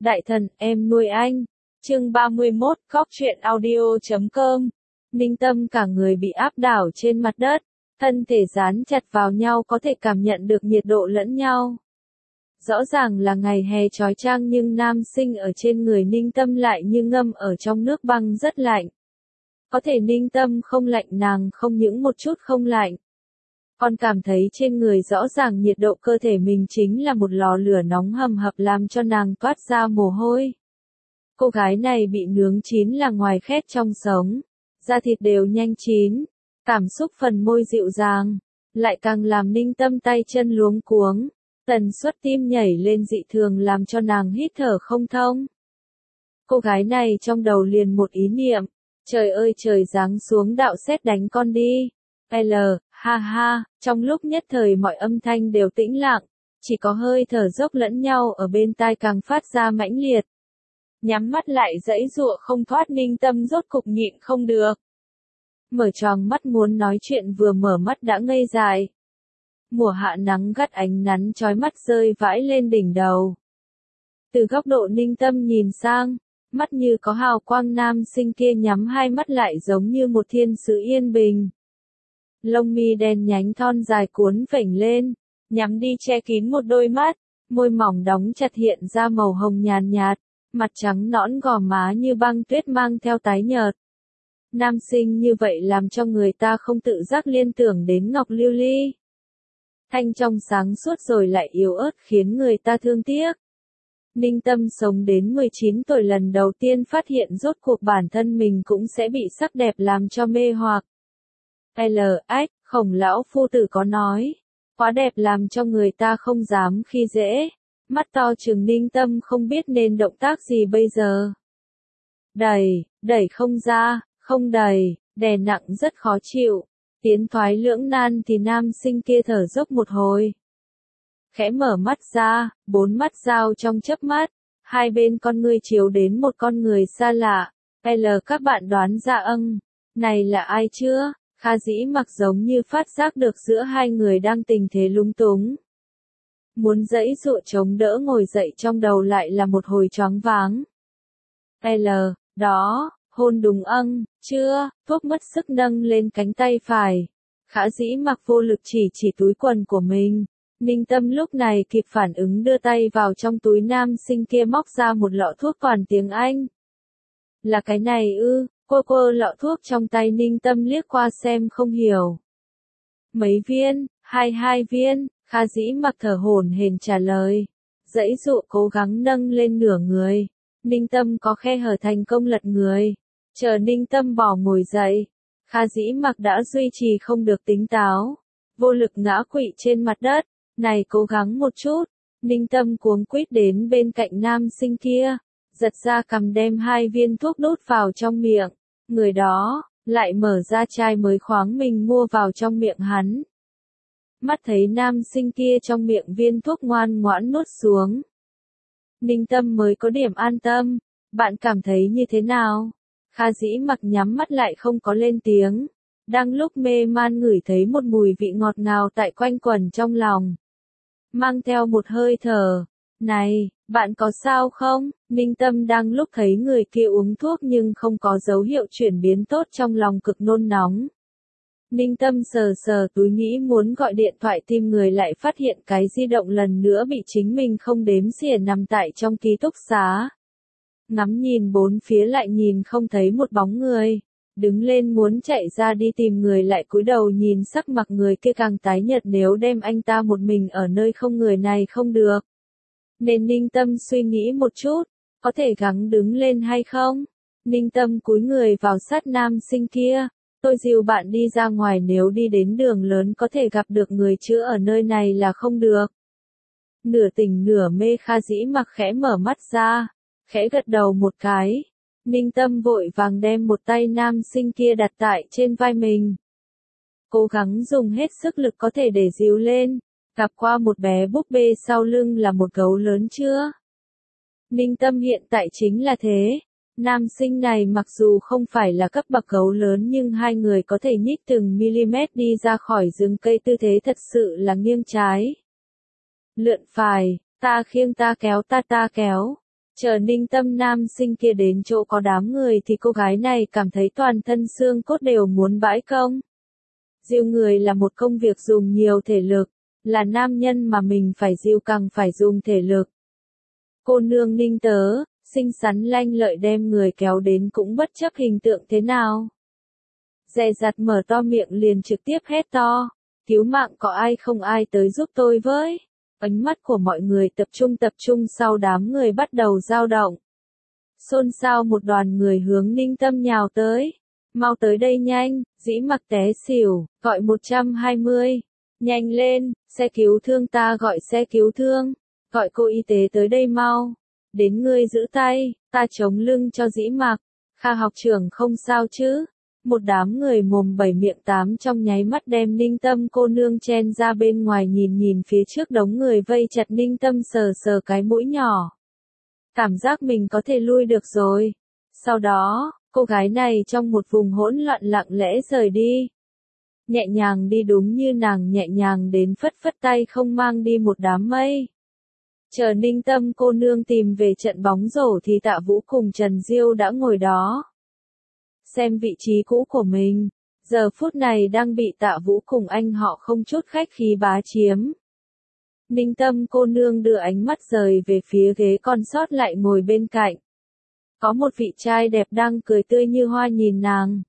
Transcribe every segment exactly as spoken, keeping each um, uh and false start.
Đại thần, em nuôi anh. Chương ba mươi mốt, Cóc truyện audio chấm com. Ninh Tâm cả người bị áp đảo trên mặt đất, thân thể dán chặt vào nhau có thể cảm nhận được nhiệt độ lẫn nhau. Rõ ràng là ngày hè chói chang nhưng nam sinh ở trên người Ninh Tâm lại như ngâm ở trong nước băng rất lạnh. Có thể Ninh Tâm không lạnh, nàng không những một chút không lạnh. Còn cảm thấy trên người rõ ràng nhiệt độ cơ thể mình chính là một lò lửa nóng hầm hập làm cho nàng toát ra mồ hôi. Cô gái này bị nướng chín là ngoài khét trong sống, da thịt đều nhanh chín, cảm xúc phần môi dịu dàng, lại càng làm Ninh Tâm tay chân luống cuống, tần suất tim nhảy lên dị thường làm cho nàng hít thở không thông. Cô gái này trong đầu liền một ý niệm, trời ơi trời giáng xuống đạo sét đánh con đi. L, ha ha, trong lúc nhất thời mọi âm thanh đều tĩnh lặng, chỉ có hơi thở dốc lẫn nhau ở bên tai càng phát ra mãnh liệt. Nhắm mắt lại giãy giụa không thoát, Ninh Tâm rốt cục nhịn không được. Mở tròn mắt muốn nói chuyện, vừa mở mắt đã ngây dại. Mùa hạ nắng gắt ánh nắng chói mắt rơi vãi lên đỉnh đầu. Từ góc độ Ninh Tâm nhìn sang, mắt như có hào quang, nam sinh kia nhắm hai mắt lại giống như một thiên sứ yên bình. Lông mi đen nhánh thon dài cuốn phểnh lên, nhắm đi che kín một đôi mắt, môi mỏng đóng chặt hiện ra màu hồng nhàn nhạt, mặt trắng nõn gò má như băng tuyết mang theo tái nhợt. Nam sinh như vậy làm cho người ta không tự giác liên tưởng đến Ngọc Lưu Ly. Thanh trong sáng suốt rồi lại yếu ớt khiến người ta thương tiếc. Ninh Tâm sống đến mười chín tuổi lần đầu tiên phát hiện rốt cuộc bản thân mình cũng sẽ bị sắc đẹp làm cho mê hoặc. L, ách, Khổng lão phu tử có nói, quá đẹp làm cho người ta không dám khi dễ. Mắt to trừng Ninh Tâm không biết nên động tác gì bây giờ. Đẩy, đẩy không ra, không đẩy, đè nặng rất khó chịu. Tiến thoái lưỡng nan thì nam sinh kia thở dốc một hồi. Khẽ mở mắt ra, bốn mắt giao trong chớp mắt, hai bên con ngươi chiếu đến một con người xa lạ. L, các bạn đoán ra âng, này là ai chưa? Kha Dĩ Mặc giống như phát giác được giữa hai người đang tình thế lúng túng. Muốn giãy giụa chống đỡ ngồi dậy, trong đầu lại là một hồi choáng váng. L, đó, hôn đúng âng, chưa, thuốc mất sức nâng lên cánh tay phải. Kha Dĩ Mặc vô lực chỉ chỉ túi quần của mình. Ninh Tâm lúc này kịp phản ứng đưa tay vào trong túi nam sinh kia móc ra một lọ thuốc toàn tiếng Anh. Là cái này ư? Cô cô lọ thuốc trong tay Ninh Tâm liếc qua xem không hiểu. Mấy viên? Hai hai viên, Kha Dĩ Mặc thở hổn hển trả lời. Giãy giụa cố gắng nâng lên nửa người. Ninh Tâm có khe hở thành công lật người. Chờ Ninh Tâm bỏ ngồi dậy, Kha Dĩ Mặc đã duy trì không được tỉnh táo. Vô lực ngã quỵ trên mặt đất. Này cố gắng một chút. Ninh Tâm cuống quýt đến bên cạnh nam sinh kia, giật ra cằm đem hai viên thuốc đút vào trong miệng. Người đó lại mở ra chai mới khoáng mình mua vào trong miệng hắn. Mắt thấy nam sinh kia trong miệng viên thuốc ngoan ngoãn nuốt xuống, Ninh Tâm mới có điểm an tâm. Bạn cảm thấy như thế nào? Kha Dĩ Mặc nhắm mắt lại không có lên tiếng. Đang lúc mê man ngửi thấy một mùi vị ngọt ngào tại quanh quẩn trong lòng, mang theo một hơi thở. Này, bạn có sao không? Ninh Tâm đang lúc thấy người kia uống thuốc nhưng không có dấu hiệu chuyển biến tốt, trong lòng cực nôn nóng. Ninh Tâm sờ sờ túi nghĩ muốn gọi điện thoại tìm người, lại phát hiện cái di động lần nữa bị chính mình không đếm xỉa nằm tại trong ký túc xá. Ngắm nhìn bốn phía lại nhìn không thấy một bóng người. Đứng lên muốn chạy ra đi tìm người, lại cúi đầu nhìn sắc mặt người kia càng tái nhợt, nếu đem anh ta một mình ở nơi không người này không được. Nên Ninh Tâm suy nghĩ một chút, có thể gắng đứng lên hay không? Ninh Tâm cúi người vào sát nam sinh kia. Tôi dìu bạn đi ra ngoài, nếu đi đến đường lớn có thể gặp được người, chứ ở nơi này là không được. Nửa tỉnh nửa mê Kha Dĩ Mặc khẽ mở mắt ra, khẽ gật đầu một cái. Ninh Tâm vội vàng đem một tay nam sinh kia đặt tại trên vai mình. Cố gắng dùng hết sức lực có thể để dìu lên. Gặp qua một bé búp bê sau lưng là một gấu lớn chưa? Ninh Tâm hiện tại chính là thế. Nam sinh này mặc dù không phải là cấp bậc gấu lớn nhưng hai người có thể nhích từng mm đi ra khỏi rừng cây, tư thế thật sự là nghiêng trái lượn phải, ta khiêng ta kéo ta ta kéo. Chờ Ninh Tâm nam sinh kia đến chỗ có đám người thì cô gái này cảm thấy toàn thân xương cốt đều muốn bãi công. Dìu người là một công việc dùng nhiều thể lực, là nam nhân mà mình phải dìu càng phải dùng thể lực. Cô nương Ninh Tớ, xinh xắn lanh lợi đem người kéo đến cũng bất chấp hình tượng thế nào. Dè dặt mở to miệng liền trực tiếp hét to, cứu mạng có ai không ai tới giúp tôi với. Ánh mắt của mọi người tập trung tập trung sau đám người bắt đầu dao động. Xôn xao một đoàn người hướng Ninh Tâm nhào tới. Mau tới đây nhanh, Dĩ Mặc té xỉu, gọi một trăm hai mươi. Nhanh lên, xe cứu thương ta gọi xe cứu thương. Gọi cô y tế tới đây mau. Đến ngươi giữ tay, ta chống lưng cho Dĩ Mặc. Kha học trưởng không sao chứ. Một đám người mồm bảy miệng tám trong nháy mắt đem Ninh Tâm cô nương chen ra bên ngoài nhìn nhìn phía trước đống người vây chặt Ninh Tâm sờ sờ cái mũi nhỏ. Cảm giác mình có thể lui được rồi. Sau đó, cô gái này trong một vùng hỗn loạn lặng lẽ rời đi. Nhẹ nhàng đi đúng như nàng nhẹ nhàng đến phất phất tay không mang đi một đám mây. Chờ Ninh Tâm cô nương tìm về trận bóng rổ thì Tạ Vũ cùng Trần Diêu đã ngồi đó. Xem vị trí cũ của mình, giờ phút này đang bị Tạ Vũ cùng anh họ không chút khách khí bá chiếm. Ninh Tâm cô nương đưa ánh mắt rời về phía ghế còn sót lại ngồi bên cạnh. Có một vị trai đẹp đang cười tươi như hoa nhìn nàng.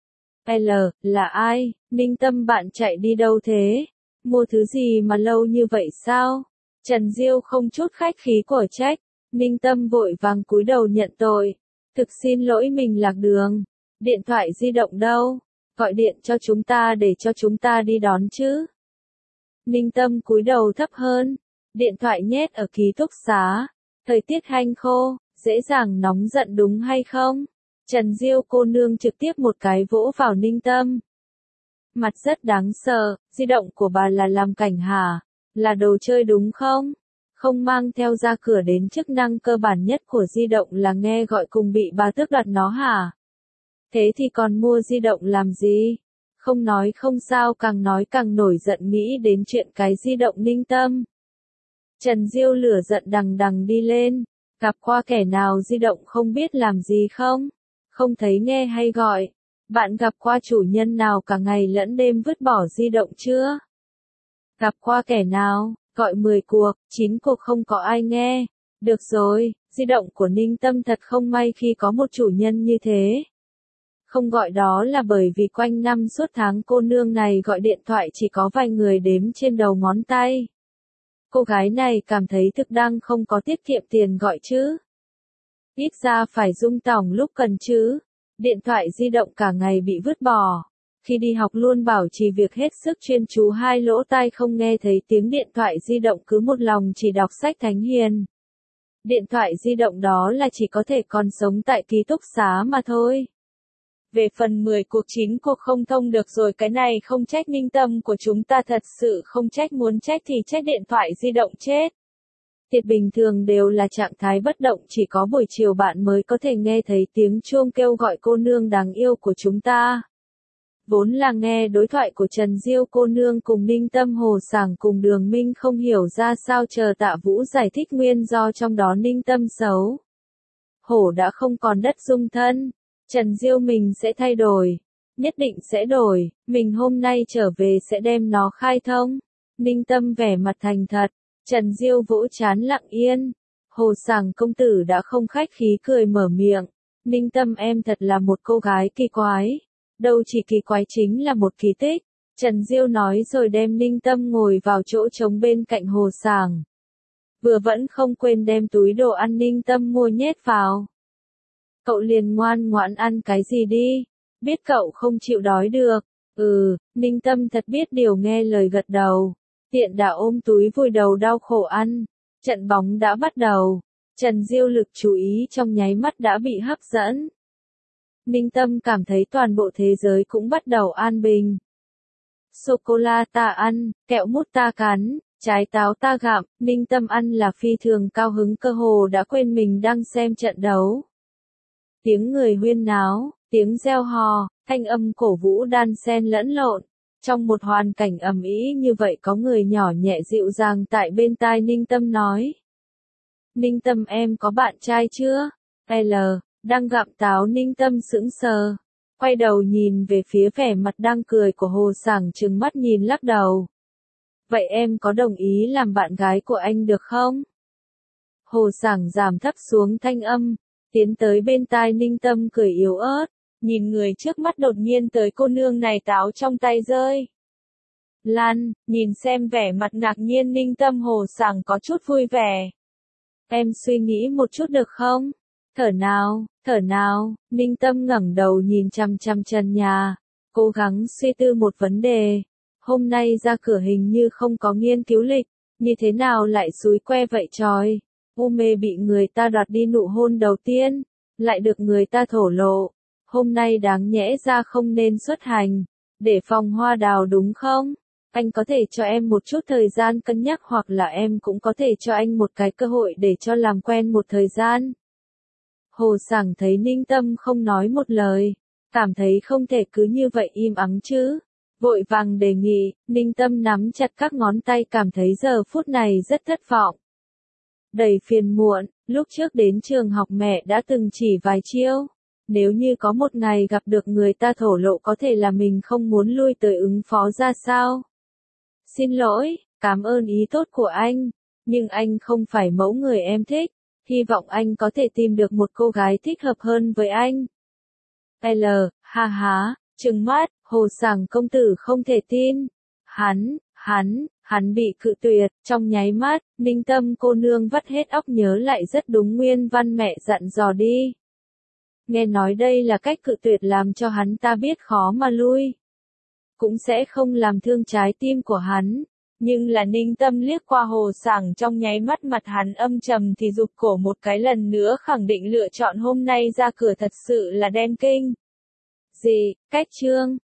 L, là ai? Ninh Tâm bạn chạy đi đâu thế? Mua thứ gì mà lâu như vậy sao? Trần Diêu không chút khách khí của trách. Ninh Tâm vội vàng cúi đầu nhận tội. Thực xin lỗi mình lạc đường. Điện thoại di động đâu? Gọi điện cho chúng ta để cho chúng ta đi đón chứ. Ninh Tâm cúi đầu thấp hơn. Điện thoại nhét ở ký túc xá. Thời tiết hanh khô, dễ dàng nóng giận đúng hay không? Trần Diêu cô nương trực tiếp một cái vỗ vào Ninh Tâm. Mặt rất đáng sợ, di động của bà là làm cảnh hả? Là đồ chơi đúng không? Không mang theo ra cửa đến chức năng cơ bản nhất của di động là nghe gọi cùng bị bà tước đoạt nó hả? Thế thì còn mua di động làm gì? Không nói không sao càng nói càng nổi giận nghĩ đến chuyện cái di động Ninh Tâm. Trần Diêu lửa giận đằng đằng đi lên. Gặp qua kẻ nào di động không biết làm gì không? Không thấy nghe hay gọi. Bạn gặp qua chủ nhân nào cả ngày lẫn đêm vứt bỏ di động chưa? Gặp qua kẻ nào, gọi mười cuộc, chín cuộc không có ai nghe. Được rồi, di động của Ninh Tâm thật không may khi có một chủ nhân như thế. Không gọi đó là bởi vì quanh năm suốt tháng cô nương này gọi điện thoại chỉ có vài người đếm trên đầu ngón tay. Cô gái này cảm thấy thực đang không có tiết kiệm tiền gọi chứ. Ít ra phải rung tỏng lúc cần chứ. Điện thoại di động cả ngày bị vứt bỏ. Khi đi học luôn bảo trì việc hết sức chuyên chú hai lỗ tai không nghe thấy tiếng điện thoại di động cứ một lòng chỉ đọc sách thánh hiền. Điện thoại di động đó là chỉ có thể còn sống tại ký túc xá mà thôi. Về phần mười cuộc chín cuộc không thông được rồi cái này không trách Ninh Tâm của chúng ta thật sự không trách muốn trách thì trách điện thoại di động chết. Tiết bình thường đều là trạng thái bất động chỉ có buổi chiều bạn mới có thể nghe thấy tiếng chuông kêu gọi cô nương đáng yêu của chúng ta. Vốn là nghe đối thoại của Trần Diêu cô nương cùng Ninh Tâm Hồ Sảng cùng Đường Minh không hiểu ra sao chờ Tạ Vũ giải thích nguyên do trong đó Ninh Tâm xấu. Hổ đã không còn đất dung thân. Trần Diêu mình sẽ thay đổi. Nhất định sẽ đổi. Mình hôm nay trở về sẽ đem nó khai thông. Ninh Tâm vẻ mặt thành thật. Trần Diêu vỗ chán lặng yên. Hồ Sảng công tử đã không khách khí cười mở miệng. Ninh Tâm em thật là một cô gái kỳ quái. Đâu chỉ kỳ quái chính là một kỳ tích. Trần Diêu nói rồi đem Ninh Tâm ngồi vào chỗ trống bên cạnh Hồ Sảng. Vừa vẫn không quên đem túi đồ ăn Ninh Tâm mua nhét vào. Cậu liền ngoan ngoãn ăn cái gì đi. Biết cậu không chịu đói được. Ừ, Ninh Tâm thật biết điều nghe lời gật đầu. Tiện đã ôm túi vùi đầu đau khổ ăn. Trận bóng đã bắt đầu. Trần Diêu lực chú ý trong nháy mắt đã bị hấp dẫn. Ninh Tâm cảm thấy toàn bộ thế giới cũng bắt đầu an bình. Sô-cô-la ta ăn, kẹo mút ta cắn, trái táo ta gặm, Ninh Tâm ăn là phi thường cao hứng cơ hồ đã quên mình đang xem trận đấu. Tiếng người huyên náo, tiếng reo hò, thanh âm cổ vũ đan xen lẫn lộn. Trong một hoàn cảnh ầm ĩ như vậy có người nhỏ nhẹ dịu dàng tại bên tai Ninh Tâm nói. Ninh Tâm em có bạn trai chưa? L, đang gặm táo Ninh Tâm sững sờ. Quay đầu nhìn về phía vẻ mặt đang cười của Hồ Sảng trừng mắt nhìn lắc đầu. Vậy em có đồng ý làm bạn gái của anh được không? Hồ Sảng giảm thấp xuống thanh âm, tiến tới bên tai Ninh Tâm cười yếu ớt, nhìn người trước mắt đột nhiên tới cô nương này táo trong tay rơi. Lan, nhìn xem vẻ mặt ngạc nhiên Ninh Tâm Hồ Sảng có chút vui vẻ. Em suy nghĩ một chút được không? Thở nào, thở nào, Ninh Tâm ngẩng đầu nhìn chằm chằm trần nhà, cố gắng suy tư một vấn đề. Hôm nay ra cửa hình như không có nghiên cứu lịch, như thế nào lại xúi que vậy trời? U mê bị người ta đoạt đi nụ hôn đầu tiên, lại được người ta thổ lộ. Hôm nay đáng nhẽ ra không nên xuất hành, để phòng hoa đào đúng không? Anh có thể cho em một chút thời gian cân nhắc hoặc là em cũng có thể cho anh một cái cơ hội để cho làm quen một thời gian. Hồ Sảng thấy Ninh Tâm không nói một lời, cảm thấy không thể cứ như vậy im ắng chứ. Vội vàng đề nghị, Ninh Tâm nắm chặt các ngón tay cảm thấy giờ phút này rất thất vọng. Đầy phiền muộn, lúc trước đến trường học mẹ đã từng chỉ vài chiêu. Nếu như có một ngày gặp được người ta thổ lộ có thể là mình không muốn lui tới ứng phó ra sao. Xin lỗi, cảm ơn ý tốt của anh, nhưng anh không phải mẫu người em thích. Hy vọng anh có thể tìm được một cô gái thích hợp hơn với anh. L, ha ha, trừng mắt, Hồ Sảng công tử không thể tin. Hắn, hắn, hắn bị cự tuyệt, trong nháy mắt, Ninh Tâm cô nương vắt hết óc nhớ lại rất đúng nguyên văn mẹ dặn dò đi. Nghe nói đây là cách cự tuyệt làm cho hắn ta biết khó mà lui. Cũng sẽ không làm thương trái tim của hắn. Nhưng là Ninh Tâm liếc qua Hồ Sảng trong nháy mắt mặt hắn âm trầm thì rụt cổ một cái lần nữa khẳng định lựa chọn hôm nay ra cửa thật sự là đen kinh. Gì, cách trương,